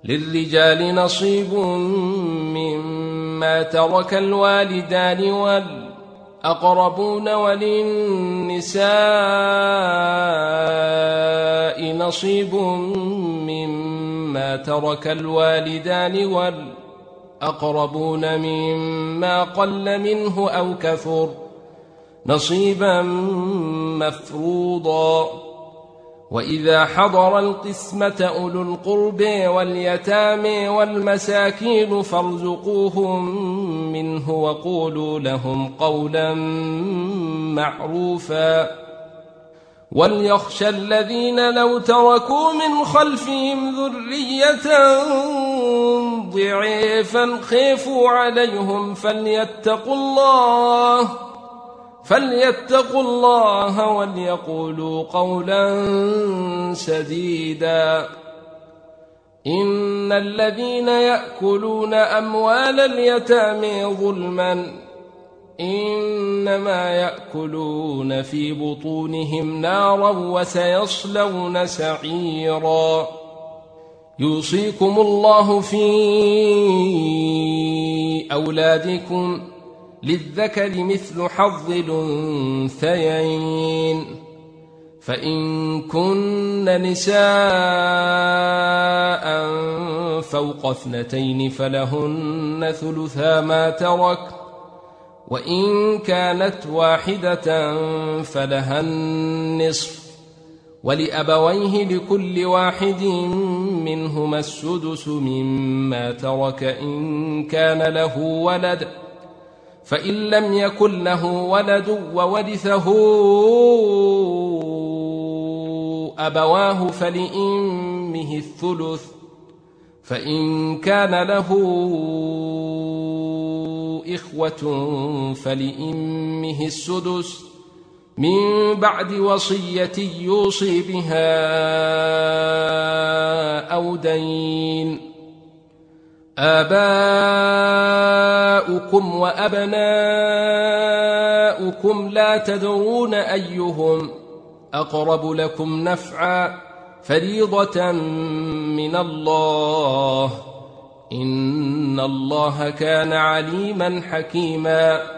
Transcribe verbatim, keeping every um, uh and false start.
للرجال نصيب مما ترك الوالدان والأقربون وللنساء نصيب مما ترك الوالدان والأقربون مما قل منه أو كثر نصيبا مفروضا. وإذا حضر القسمة أولو القرب واليتامى والمساكين فارزقوهم منه وقولوا لهم قولا معروفا. وليخشى الذين لو تركوا من خلفهم ذرية ضعيفا خافوا عليهم فليتقوا الله فليتقوا الله وليقولوا قولا سديدا. إن الذين يأكلون أموال اليتامى ظلما إنما يأكلون في بطونهم نارا وسيصلون سعيرا. يوصيكم الله في أولادكم للذكر مثل حظ الأنثيين فإن كن نساء فوق اثنتين فلهن ثلثا ما ترك وإن كانت واحدة فلها النصف ولأبويه لكل واحد منهما السدس مما ترك إن كان له ولد فإن لم يكن له ولد وورثه أبواه فلأمه الثلث فإن كان له إخوة فلأمه السدس من بعد وصية يوصي بها أو دين. آباؤكم وأبناؤكم لا تدرون أيهم أقرب لكم نفعا فريضة من الله إن الله كان عليما حكيما.